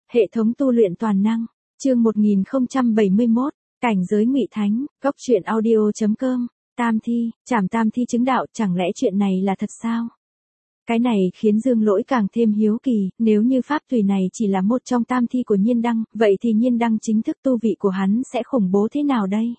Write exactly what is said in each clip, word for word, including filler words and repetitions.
Hệ thống tu luyện toàn năng, chương một nghìn không trăm bảy mươi mốt, cảnh giới ngụy thánh, góc truyện audio chấm com, tam thi, trảm tam thi chứng đạo, chẳng lẽ chuyện này là thật sao? Cái này khiến Dương Lỗi càng thêm hiếu kỳ, nếu như pháp tùy này chỉ là một trong tam thi của Nhiên Đăng, vậy thì Nhiên Đăng chính thức tu vị của hắn sẽ khủng bố thế nào đây?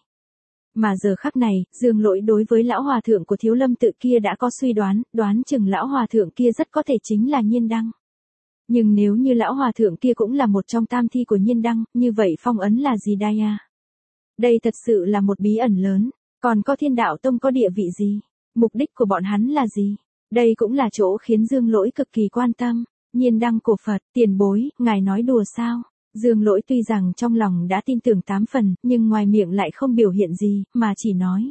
Mà giờ khắc này, Dương Lỗi đối với lão hòa thượng của Thiếu Lâm tự kia đã có suy đoán, đoán chừng lão hòa thượng kia rất có thể chính là Nhiên Đăng. Nhưng nếu như lão hòa thượng kia cũng là một trong tam thi của Nhiên Đăng, như vậy phong ấn là gì đây à? Đây thật sự là một bí ẩn lớn, còn có Thiên Đạo Tông có địa vị gì? Mục đích của bọn hắn là gì? Đây cũng là chỗ khiến Dương Lỗi cực kỳ quan tâm. Nhiên Đăng cổ Phật, tiền bối, ngài nói đùa sao? Dương Lỗi tuy rằng trong lòng đã tin tưởng tám phần, nhưng ngoài miệng lại không biểu hiện gì, mà chỉ nói.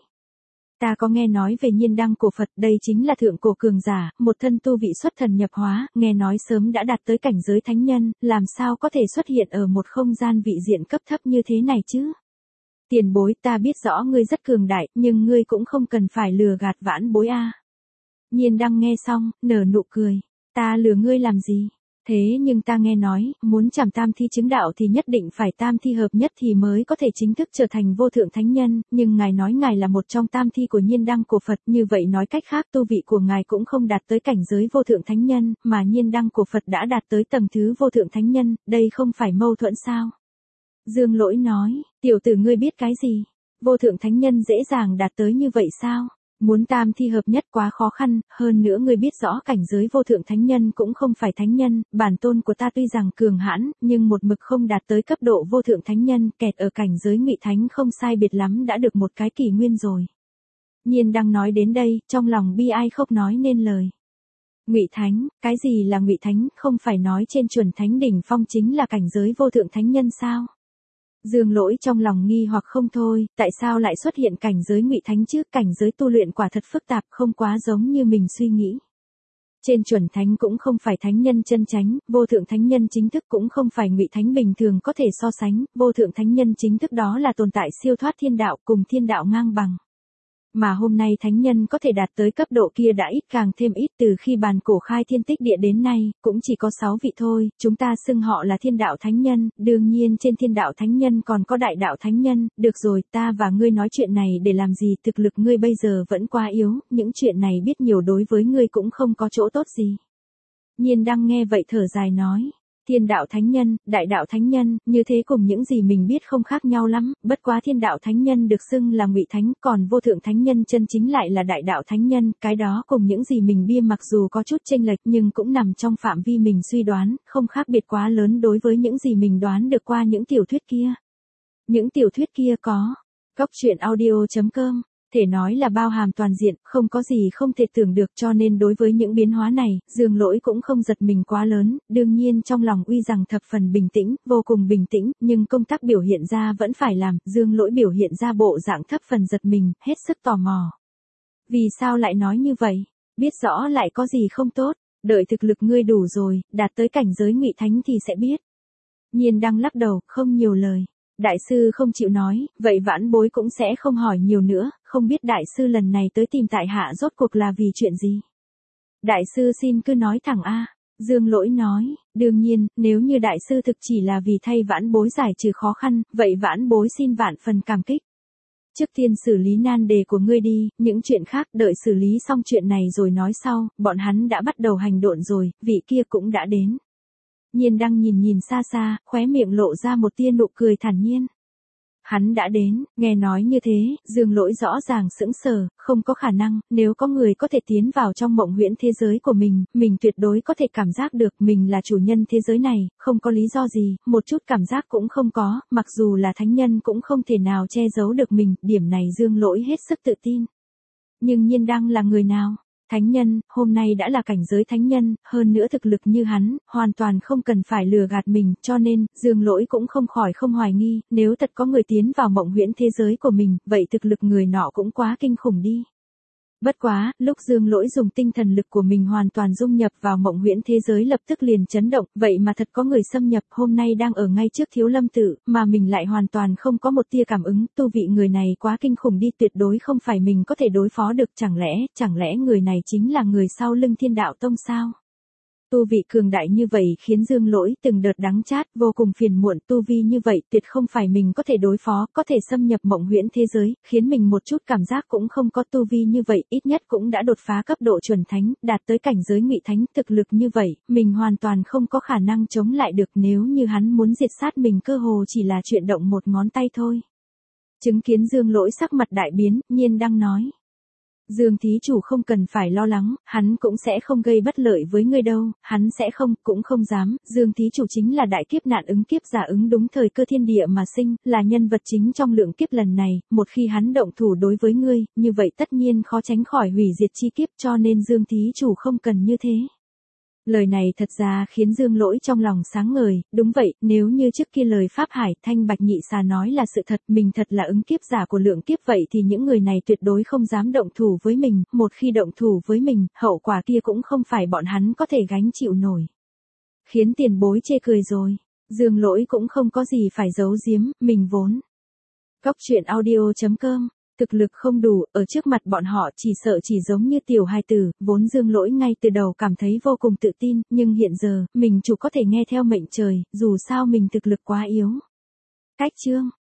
Ta có nghe nói về Nhiên Đăng cổ Phật, đây chính là thượng cổ cường giả, một thân tu vị xuất thần nhập hóa, nghe nói sớm đã đạt tới cảnh giới thánh nhân, làm sao có thể xuất hiện ở một không gian vị diện cấp thấp như thế này chứ? Tiền bối, ta biết rõ ngươi rất cường đại, nhưng ngươi cũng không cần phải lừa gạt vãn bối a. Nhiên Đăng nghe xong, nở nụ cười. Ta lừa ngươi làm gì? Thế nhưng ta nghe nói, muốn trảm tam thi chứng đạo thì nhất định phải tam thi hợp nhất thì mới có thể chính thức trở thành vô thượng thánh nhân, nhưng ngài nói ngài là một trong tam thi của Nhiên Đăng cổ Phật, như vậy nói cách khác tu vị của ngài cũng không đạt tới cảnh giới vô thượng thánh nhân, mà Nhiên Đăng cổ Phật đã đạt tới tầng thứ vô thượng thánh nhân, đây không phải mâu thuẫn sao? Dương Lỗi nói, tiểu tử ngươi biết cái gì? Vô thượng thánh nhân dễ dàng đạt tới như vậy sao? Muốn tam thi hợp nhất quá khó khăn, hơn nữa ngươi biết rõ cảnh giới vô thượng thánh nhân cũng không phải thánh nhân, bản tôn của ta tuy rằng cường hãn, nhưng một mực không đạt tới cấp độ vô thượng thánh nhân, kẹt ở cảnh giới ngụy thánh không sai biệt lắm đã được một cái kỷ nguyên rồi. Nhiên Đăng nói đến đây, trong lòng bi ai không nói nên lời. Ngụy thánh, cái gì là ngụy thánh, không phải nói trên chuẩn thánh đỉnh phong chính là cảnh giới vô thượng thánh nhân sao? Dương Lỗi trong lòng nghi hoặc không thôi, tại sao lại xuất hiện cảnh giới ngụy thánh chứ? Cảnh giới tu luyện quả thật phức tạp, không quá giống như mình suy nghĩ. Trên chuẩn thánh cũng không phải thánh nhân chân chánh, vô thượng thánh nhân chính thức cũng không phải ngụy thánh bình thường có thể so sánh, vô thượng thánh nhân chính thức đó là tồn tại siêu thoát thiên đạo, cùng thiên đạo ngang bằng. Mà hôm nay thánh nhân có thể đạt tới cấp độ kia đã ít càng thêm ít, từ khi bàn cổ khai thiên tích địa đến nay, cũng chỉ có sáu vị thôi, chúng ta xưng họ là thiên đạo thánh nhân, đương nhiên trên thiên đạo thánh nhân còn có đại đạo thánh nhân, được rồi, ta và ngươi nói chuyện này để làm gì, thực lực ngươi bây giờ vẫn quá yếu, những chuyện này biết nhiều đối với ngươi cũng không có chỗ tốt gì. Nhiên Đăng nghe vậy thở dài nói. Thiên đạo thánh nhân, đại đạo thánh nhân, như thế cùng những gì mình biết không khác nhau lắm, bất quá thiên đạo thánh nhân được xưng là ngụy thánh, còn vô thượng thánh nhân chân chính lại là đại đạo thánh nhân, cái đó cùng những gì mình biết mặc dù có chút chênh lệch nhưng cũng nằm trong phạm vi mình suy đoán, không khác biệt quá lớn đối với những gì mình đoán được qua những tiểu thuyết kia. Những tiểu thuyết kia có, góc truyện audio chấm com. Thể nói là bao hàm toàn diện, không có gì không thể tưởng được, cho nên đối với những biến hóa này, Dương Lỗi cũng không giật mình quá lớn, đương nhiên trong lòng uy rằng thập phần bình tĩnh, vô cùng bình tĩnh, nhưng công tác biểu hiện ra vẫn phải làm, Dương Lỗi biểu hiện ra bộ dạng thập phần giật mình, hết sức tò mò. Vì sao lại nói như vậy? Biết rõ lại có gì không tốt, đợi thực lực ngươi đủ rồi, đạt tới cảnh giới ngụy thánh thì sẽ biết. Nhiên Đăng lắc đầu, không nhiều lời. Đại sư không chịu nói, vậy vãn bối cũng sẽ không hỏi nhiều nữa, không biết đại sư lần này tới tìm tại hạ rốt cuộc là vì chuyện gì? Đại sư xin cứ nói thẳng a. Dương Lỗi nói, đương nhiên, nếu như đại sư thực chỉ là vì thay vãn bối giải trừ khó khăn, vậy vãn bối xin vạn phần cảm kích. Trước tiên xử lý nan đề của ngươi đi, những chuyện khác đợi xử lý xong chuyện này rồi nói sau, bọn hắn đã bắt đầu hành động rồi, vị kia cũng đã đến. Nhiên Đăng nhìn nhìn xa xa, khóe miệng lộ ra một tia nụ cười thản nhiên. Hắn đã đến, nghe nói như thế, Dương Lỗi rõ ràng sững sờ, không có khả năng, nếu có người có thể tiến vào trong mộng huyễn thế giới của mình, mình tuyệt đối có thể cảm giác được mình là chủ nhân thế giới này, không có lý do gì, một chút cảm giác cũng không có, mặc dù là thánh nhân cũng không thể nào che giấu được mình, điểm này Dương Lỗi hết sức tự tin. Nhưng Nhiên Đăng là người nào? Thánh nhân, hôm nay đã là cảnh giới thánh nhân, hơn nữa thực lực như hắn, hoàn toàn không cần phải lừa gạt mình, cho nên, Dương Lỗi cũng không khỏi không hoài nghi, nếu thật có người tiến vào mộng huyễn thế giới của mình, vậy thực lực người nọ cũng quá kinh khủng đi. Bất quá, lúc Dương Lỗi dùng tinh thần lực của mình hoàn toàn dung nhập vào mộng huyễn thế giới lập tức liền chấn động, vậy mà thật có người xâm nhập hôm nay đang ở ngay trước Thiếu Lâm tự, mà mình lại hoàn toàn không có một tia cảm ứng, tu vị người này quá kinh khủng đi, tuyệt đối không phải mình có thể đối phó được, chẳng lẽ, chẳng lẽ người này chính là người sau lưng Thiên Đạo Tông sao? Tu vị cường đại như vậy khiến Dương Lỗi từng đợt đắng chát vô cùng phiền muộn, tu vi như vậy tuyệt không phải mình có thể đối phó, có thể xâm nhập mộng huyễn thế giới, khiến mình một chút cảm giác cũng không có. Tu vi như vậy ít nhất cũng đã đột phá cấp độ chuẩn thánh, đạt tới cảnh giới ngụy thánh, thực lực như vậy, mình hoàn toàn không có khả năng chống lại được, nếu như hắn muốn diệt sát mình cơ hồ chỉ là chuyện động một ngón tay thôi. Chứng kiến Dương Lỗi sắc mặt đại biến, Nhiên đang nói. Dương thí chủ không cần phải lo lắng, hắn cũng sẽ không gây bất lợi với ngươi đâu, hắn sẽ không, cũng không dám, Dương thí chủ chính là đại kiếp nạn ứng kiếp giả ứng đúng thời cơ thiên địa mà sinh, là nhân vật chính trong lượng kiếp lần này, một khi hắn động thủ đối với ngươi, như vậy tất nhiên khó tránh khỏi hủy diệt chi kiếp, cho nên Dương thí chủ không cần như thế. Lời này thật ra khiến Dương Lỗi trong lòng sáng ngời, đúng vậy, nếu như trước kia lời Pháp Hải Thanh Bạch Nhị Xà nói là sự thật, mình thật là ứng kiếp giả của lượng kiếp, vậy thì những người này tuyệt đối không dám động thủ với mình, một khi động thủ với mình, hậu quả kia cũng không phải bọn hắn có thể gánh chịu nổi. Khiến tiền bối chê cười rồi, Dương Lỗi cũng không có gì phải giấu giếm, mình vốn. Góc truyện audio chấm com Thực lực không đủ, ở trước mặt bọn họ chỉ sợ chỉ giống như tiểu hài tử, vốn Dương Lỗi ngay từ đầu cảm thấy vô cùng tự tin, nhưng hiện giờ, mình chủ có thể nghe theo mệnh trời, dù sao mình thực lực quá yếu. Cách chương